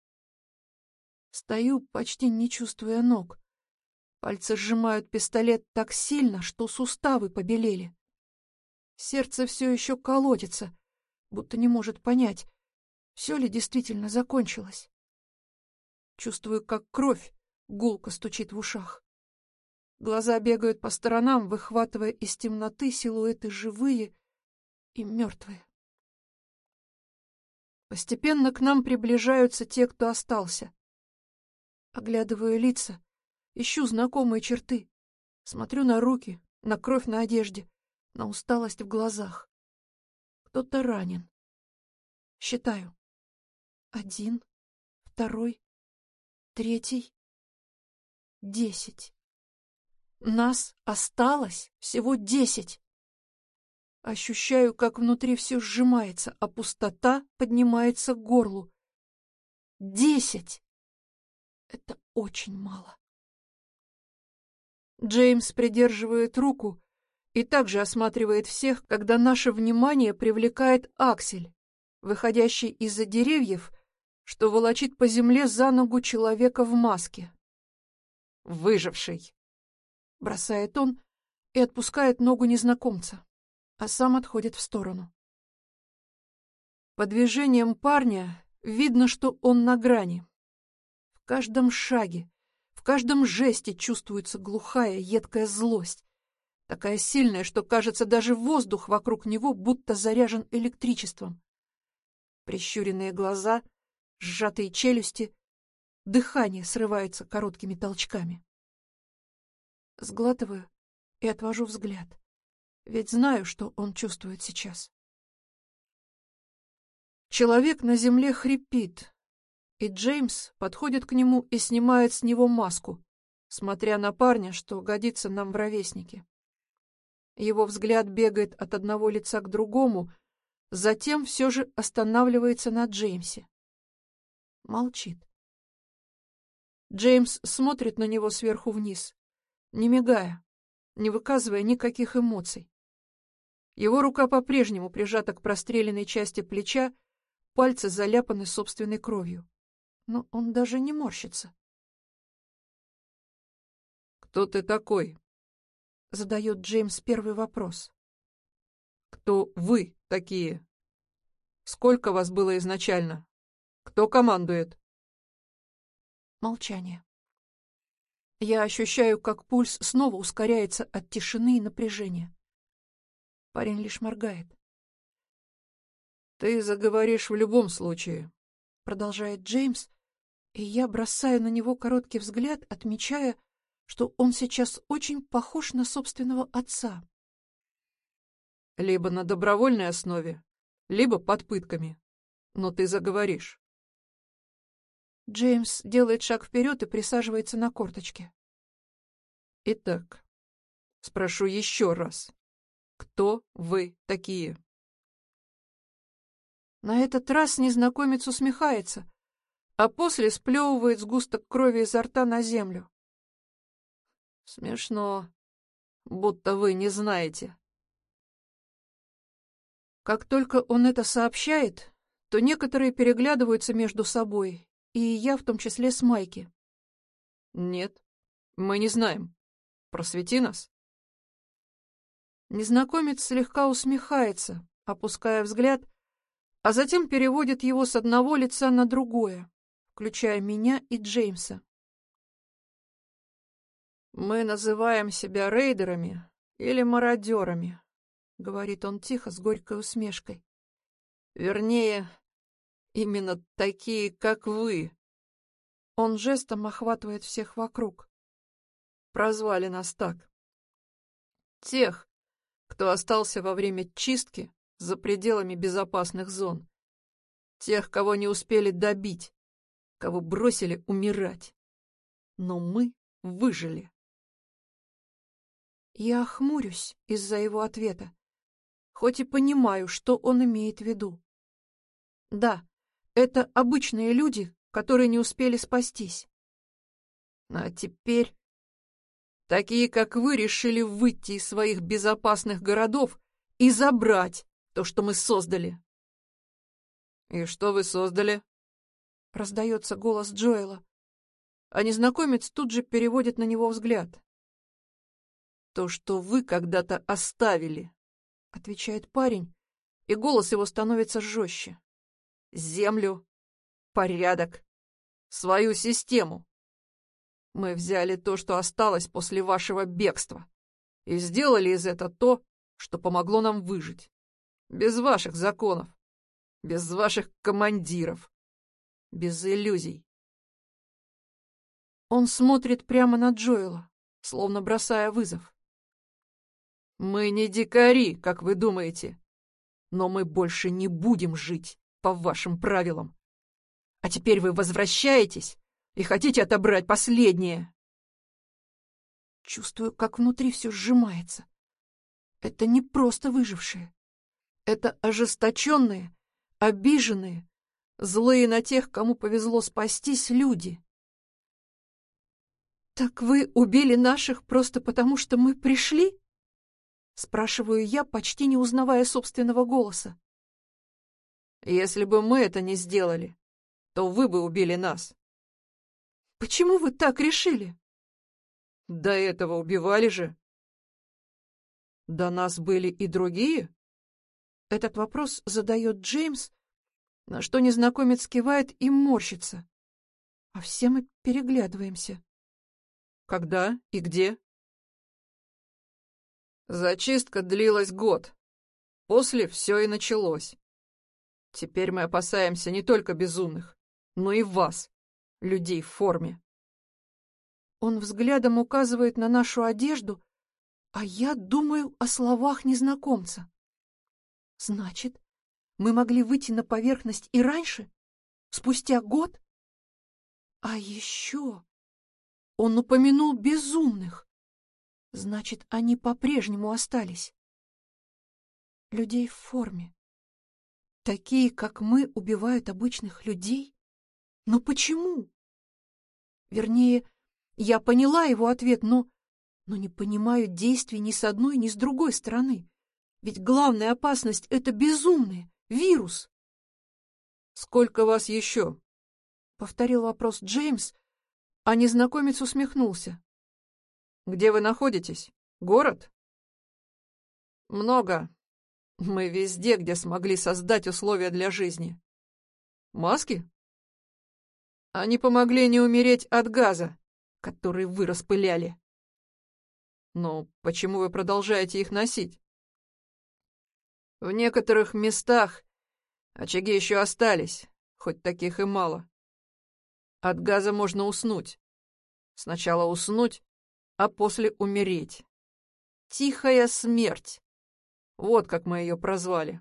Стою, почти не чувствуя ног. Пальцы сжимают пистолет так сильно, что суставы побелели. Сердце все еще колотится, будто не может понять, все ли действительно закончилось. Чувствую, как кровь гулко стучит в ушах. Глаза бегают по сторонам, выхватывая из темноты силуэты живые и мертвые. Постепенно к нам приближаются те, кто остался. Оглядываю лица, ищу знакомые черты, смотрю на руки, на кровь на одежде, на усталость в глазах. Кто-то ранен. Считаю. 1, 2, 3, 10. Нас осталось всего 10. Ощущаю, как внутри все сжимается, а пустота поднимается к горлу. 10! Это очень мало. Джеймс придерживает руку и также осматривает всех, когда наше внимание привлекает Аксель, выходящий из-за деревьев, что волочит по земле за ногу человека в маске. «Выживший!» — бросает он и отпускает ногу незнакомца, а сам отходит в сторону. По движениям парня видно, что он на грани. В каждом шаге, в каждом жесте чувствуется глухая, едкая злость, такая сильная, что, кажется, даже воздух вокруг него будто заряжен электричеством. Прищуренные глаза, сжатые челюсти, дыхание срывается короткими толчками. Сглатываю и отвожу взгляд, ведь знаю, что он чувствует сейчас. Человек на земле хрипит, и Джеймс подходит к нему и снимает с него маску, смотря на парня, что годится нам в ровесники. Его взгляд бегает от одного лица к другому, затем все же останавливается на Джеймсе. Молчит. Джеймс смотрит на него сверху вниз, не мигая, не выказывая никаких эмоций. Его рука по-прежнему прижата к простреленной части плеча, пальцы заляпаны собственной кровью. Но он даже не морщится. «Кто ты такой?» — задает Джеймс первый вопрос. «Кто вы такие? Сколько вас было изначально? Кто командует?» Молчание. Я ощущаю, как пульс снова ускоряется от тишины и напряжения. Парень лишь моргает. «Ты заговоришь в любом случае», — продолжает Джеймс, и я бросаю на него короткий взгляд, отмечая, что он сейчас очень похож на собственного отца. «либо на добровольной основе, либо под пытками. Но ты заговоришь». Джеймс делает шаг вперед и присаживается на корточки. «Итак, спрошу еще раз. Кто вы такие?» На этот раз незнакомец усмехается, а после сплевывает сгусток крови изо рта на землю. «Смешно, будто вы не знаете». Как только он это сообщает, то некоторые переглядываются между собой, и я в том числе с Майки. «Нет, мы не знаем. Просвети нас». Незнакомец слегка усмехается, опуская взгляд, а затем переводит его с одного лица на другое, включая меня и Джеймса. «Мы называем себя рейдерами или мародерами», — говорит он тихо, с горькой усмешкой. «Вернее, именно такие, как вы». Он жестом охватывает всех вокруг. Прозвали нас так. Тех, кто остался во время чистки за пределами безопасных зон. Тех, кого не успели добить, кого бросили умирать. Но мы выжили. Я хмурюсь из-за его ответа, хоть и понимаю, что он имеет в виду. Да, это обычные люди, которые не успели спастись. А теперь такие, как вы, решили выйти из своих безопасных городов и забрать то, что мы создали. «И что вы создали?» — раздается голос Джоэла, а незнакомец тут же переводит на него взгляд. «То, что вы когда-то оставили», — отвечает парень, и голос его становится жестче. «Землю, порядок, свою систему. Мы взяли то, что осталось после вашего бегства, и сделали из этого то, что помогло нам выжить. Без ваших законов, без ваших командиров, без иллюзий». Он смотрит прямо на Джоэла, словно бросая вызов. «Мы не дикари, как вы думаете, но мы больше не будем жить по вашим правилам. А теперь вы возвращаетесь и хотите отобрать последнее». Чувствую, как внутри все сжимается. Это не просто выжившие. Это ожесточенные, обиженные, злые на тех, кому повезло спастись, люди. «Так вы убили наших просто потому, что мы пришли?» Спрашиваю я, почти не узнавая собственного голоса. «Если бы мы это не сделали, то вы бы убили нас». «Почему вы так решили?» «До этого убивали же». «До нас были и другие?» Этот вопрос задает Джеймс, на что незнакомец кивает и морщится. А все мы переглядываемся. «Когда и где?» «Зачистка длилась год. После все и началось. Теперь мы опасаемся не только безумных, но и вас, людей в форме». Он взглядом указывает на нашу одежду, а я думаю о словах незнакомца. Значит, мы могли выйти на поверхность и раньше, спустя год? А еще он упомянул безумных. Значит, они по-прежнему остались. Людей в форме. Такие, как мы, убивают обычных людей? Но почему? Вернее, я поняла его ответ, но не понимаю действий ни с одной, ни с другой стороны. Ведь главная опасность — это безумные, вирус. «Сколько вас еще?» — повторил вопрос Джеймс, а незнакомец усмехнулся. «Где вы находитесь? Город?» «Много. Мы везде, где смогли создать условия для жизни. Маски? Они помогли не умереть от газа, который вы распыляли. Но почему вы продолжаете их носить? В некоторых местах очаги еще остались, хоть таких и мало. От газа можно уснуть. Сначала уснуть, а после умереть. Тихая смерть. Вот как мы ее прозвали.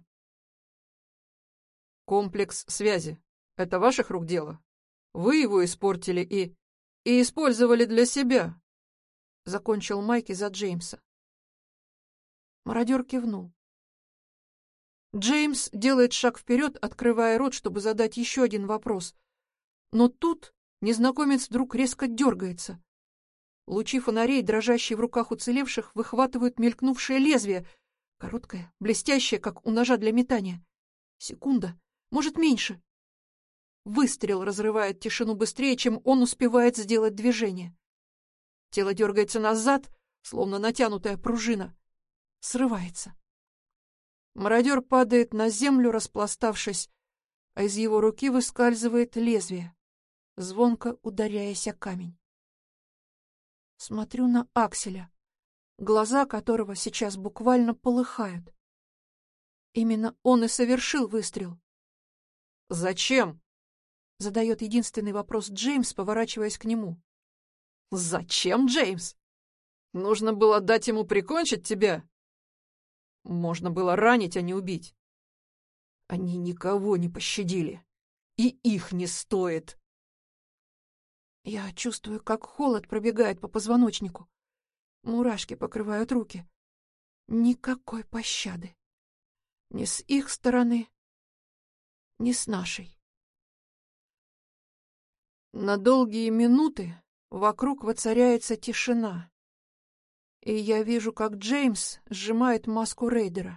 Комплекс связи. Это ваших рук дело? Вы его испортили и использовали для себя. Закончил Майки за Джеймса. Мародер кивнул. Джеймс делает шаг вперед, открывая рот, чтобы задать еще один вопрос. Но тут незнакомец вдруг резко дергается. Лучи фонарей, дрожащие в руках уцелевших, выхватывают мелькнувшее лезвие, короткое, блестящее, как у ножа для метания. Секунда, может, меньше. Выстрел разрывает тишину быстрее, чем он успевает сделать движение. Тело дергается назад, словно натянутая пружина. Срывается. Мародер падает на землю, распластавшись, а из его руки выскальзывает лезвие, звонко ударяясь о камень. Смотрю на Акселя, глаза которого сейчас буквально полыхают. Именно он и совершил выстрел. «Зачем?» — задает единственный вопрос Джеймс, поворачиваясь к нему. «Зачем, Джеймс? Нужно было дать ему прикончить тебя? Можно было ранить, а не убить. Они никого не пощадили, и их не стоит». Я чувствую, как холод пробегает по позвоночнику. Мурашки покрывают руки. Никакой пощады. Ни с их стороны, ни с нашей. На долгие минуты вокруг воцаряется тишина. И я вижу, как Джеймс сжимает маску рейдера.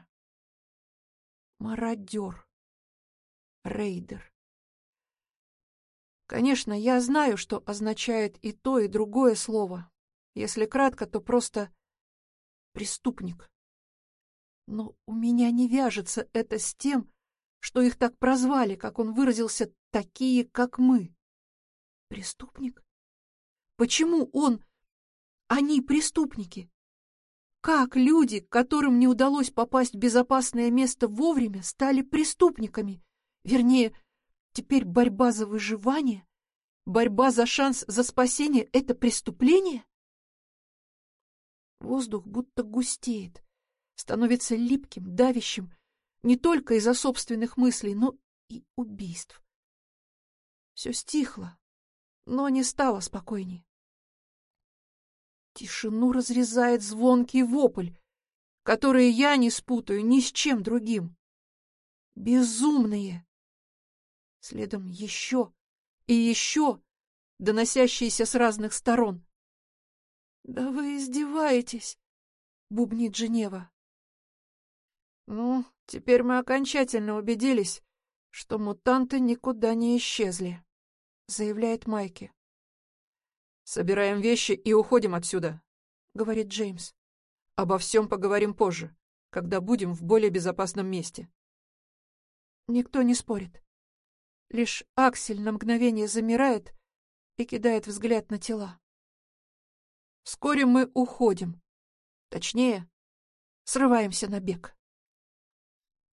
Мародер. Рейдер. Конечно, я знаю, что означает и то, и другое слово. Если кратко, то просто преступник. Но у меня не вяжется это с тем, что их так прозвали, как он выразился, такие, как мы. Преступник? Почему они преступники? Как люди, которым не удалось попасть в безопасное место вовремя, стали преступниками? Вернее, теперь борьба за выживание, борьба за шанс за спасение — это преступление? Воздух будто густеет, становится липким, давящим, не только из-за собственных мыслей, но и убийств. Все стихло, но не стало спокойней. Тишину разрезает звонкий вопль, который я не спутаю ни с чем другим. Безумные! Следом еще и еще, доносящиеся с разных сторон. «Да вы издеваетесь!» — бубнит Женева. «Ну, теперь мы окончательно убедились, что мутанты никуда не исчезли», — заявляет Майки. «Собираем вещи и уходим отсюда», — говорит Джеймс. «Обо всем поговорим позже, когда будем в более безопасном месте». Никто не спорит. Лишь Аксель на мгновение замирает и кидает взгляд на тела. Вскоре мы уходим. Точнее, срываемся на бег.